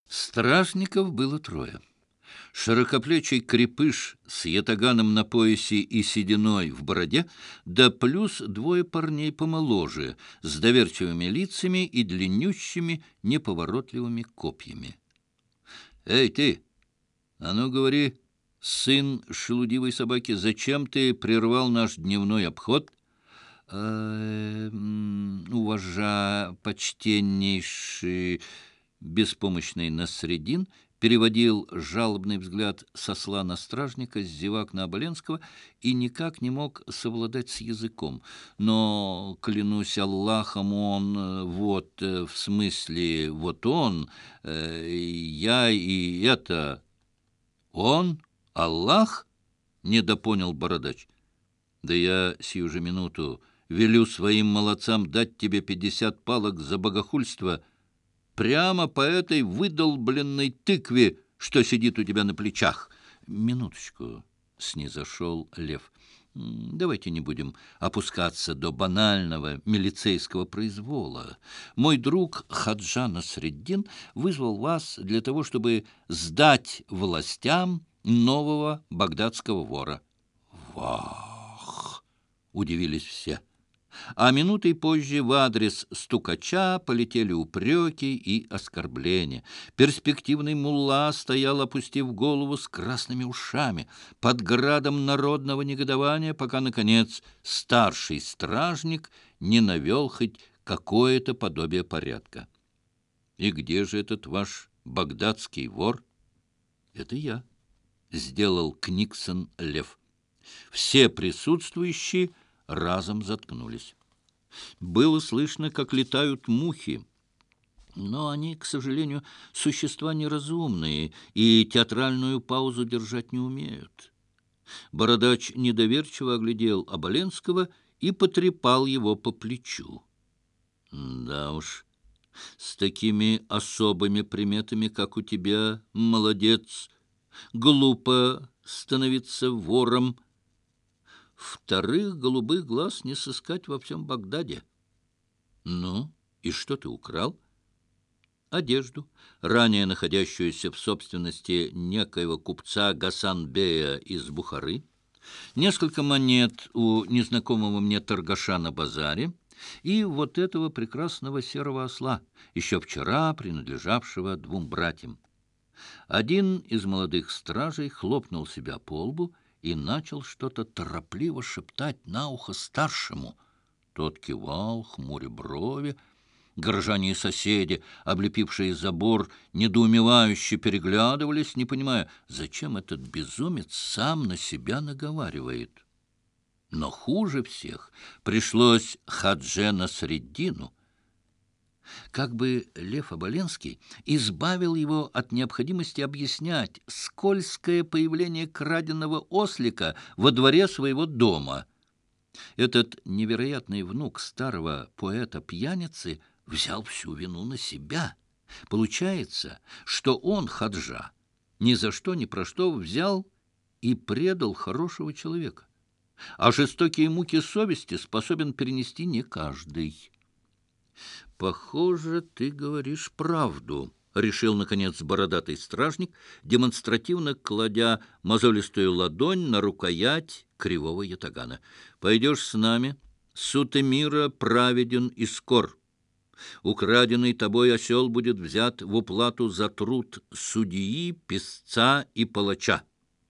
Стражников было трое. Широкоплечий крепыш с ятаганом на поясе и сединой в бороде, да плюс двое парней помоложе, с доверчивыми лицами и длиннющими неповоротливыми копьями. «Эй, ты! А ну, говори, сын шелудивой собаки, зачем ты прервал наш дневной обход?» Почтеннейший беспомощный Насреддин переводил жалобный взгляд с осла на стражника, с зевак на Оболенского и никак не мог совладать с языком. Но, клянусь Аллахом, в смысле, вот он, я и это... Он? Аллах? — недопонял бородач. Да я сию же минуту велю своим молодцам дать тебе 50 палок за богохульство прямо по этой выдолбленной тыкве, что сидит у тебя на плечах. Минуточку, — снизошел Лев. Давайте не будем опускаться до банального милицейского произвола. Мой друг Хаджа Насреддин вызвал вас для того, чтобы сдать властям нового багдадского вора. «Вах!» — удивились все. А минутой позже в адрес стукача полетели упреки и оскорбления. Перспективный мулла стоял, опустив голову, с красными ушами, под градом народного негодования, пока, наконец, старший стражник не навел хоть какое-то подобие порядка. «И где же этот ваш багдадский вор?» «Это я», — сделал Книксон Лев. Все присутствующие разом заткнулись. Было слышно, как летают мухи, но они, к сожалению, существа неразумные и театральную паузу держать не умеют. Бородач недоверчиво оглядел Оболенского и потрепал его по плечу. «Да уж, с такими особыми приметами, как у тебя, молодец, глупо становиться вором. Вторых голубых глаз не сыскать во всем Багдаде». «Ну, и что ты украл?» «Одежду, ранее находящуюся в собственности некоего купца Гасан-бея из Бухары, несколько монет у незнакомого мне торгаша на базаре и вот этого прекрасного серого осла, еще вчера принадлежавшего двум братьям». Один из молодых стражей хлопнул себя по лбу и начал что-то торопливо шептать на ухо старшему. Тот кивал, хмуря брови. Горожане и соседи, облепившие забор, недоумевающе переглядывались, не понимая, зачем этот безумец сам на себя наговаривает. Но хуже всех пришлось Хадже Насреддину. Как бы Лев Оболенский избавил его от необходимости объяснять скользкое появление краденого ослика во дворе своего дома. Этот невероятный внук старого поэта-пьяницы взял всю вину на себя. Получается, что он, Хаджа, ни за что ни про что взял и предал хорошего человека. А жестокие муки совести способен перенести не каждый. «Похоже, ты говоришь правду», — решил, наконец, бородатый стражник, демонстративно кладя мозолистую ладонь на рукоять кривого ятагана. «Пойдешь с нами. Суд эмира праведен и скор. Украденный тобой осел будет взят в уплату за труд судьи, писца и палача».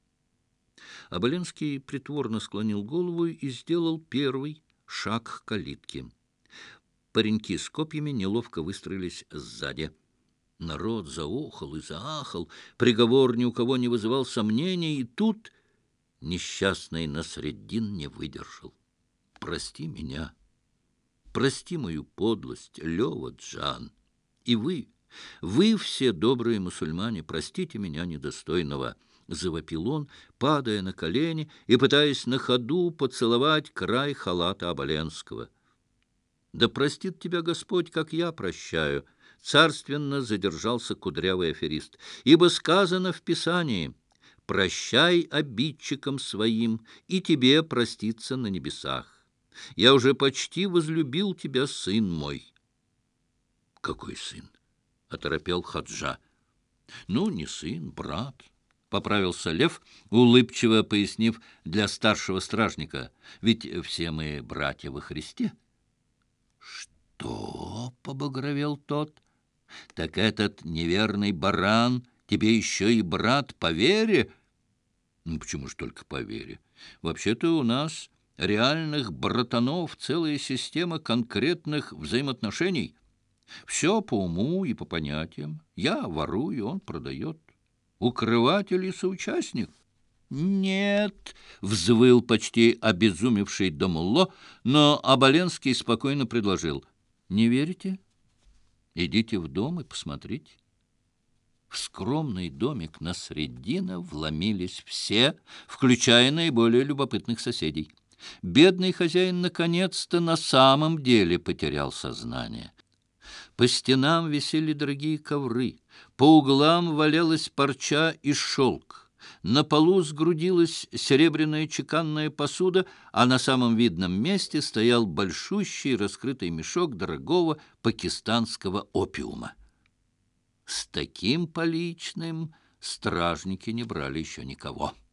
Оболенский притворно склонил голову и сделал первый шаг к калитке. Пареньки с копьями неловко выстроились сзади. Народ заохал и заахал, приговор ни у кого не вызывал сомнений, и тут несчастный Насреддин не выдержал. «Прости меня, прости мою подлость, Лева Джан, и вы все добрые мусульмане, простите меня недостойного», — завопил он, падая на колени и пытаясь на ходу поцеловать край халата Оболенского. «Да простит тебя Господь, как я прощаю», — царственно задержался кудрявый аферист. «Ибо сказано в Писании: прощай обидчикам своим, и тебе проститься на небесах. Я уже почти возлюбил тебя, сын мой». «Какой сын?» — оторопел Хаджа. Ну, не сын, брат, — поправился Лев, улыбчиво пояснив для старшего стражника. Ведь все мы братья во Христе. Что? — побагровел тот. Так этот неверный баран тебе еще и брат по вере? Ну, почему ж только по вере? Вообще-то у нас реальных братанов целая система конкретных взаимоотношений. Все по уму и по понятиям. Я ворую, он продает. Укрыватель и соучастник. «Нет!» — взвыл почти обезумевший Дамулло, но Оболенский спокойно предложил. «Не верите? Идите в дом и посмотрите». В скромный домик Насреддина вломились все, включая наиболее любопытных соседей. Бедный хозяин наконец-то на самом деле потерял сознание. По стенам висели дорогие ковры, по углам валялась парча и шелк. На полу сгрудилась серебряная чеканная посуда, а на самом видном месте стоял большущий раскрытый мешок дорогого пакистанского опиума. С таким поличным стражники не брали еще никого.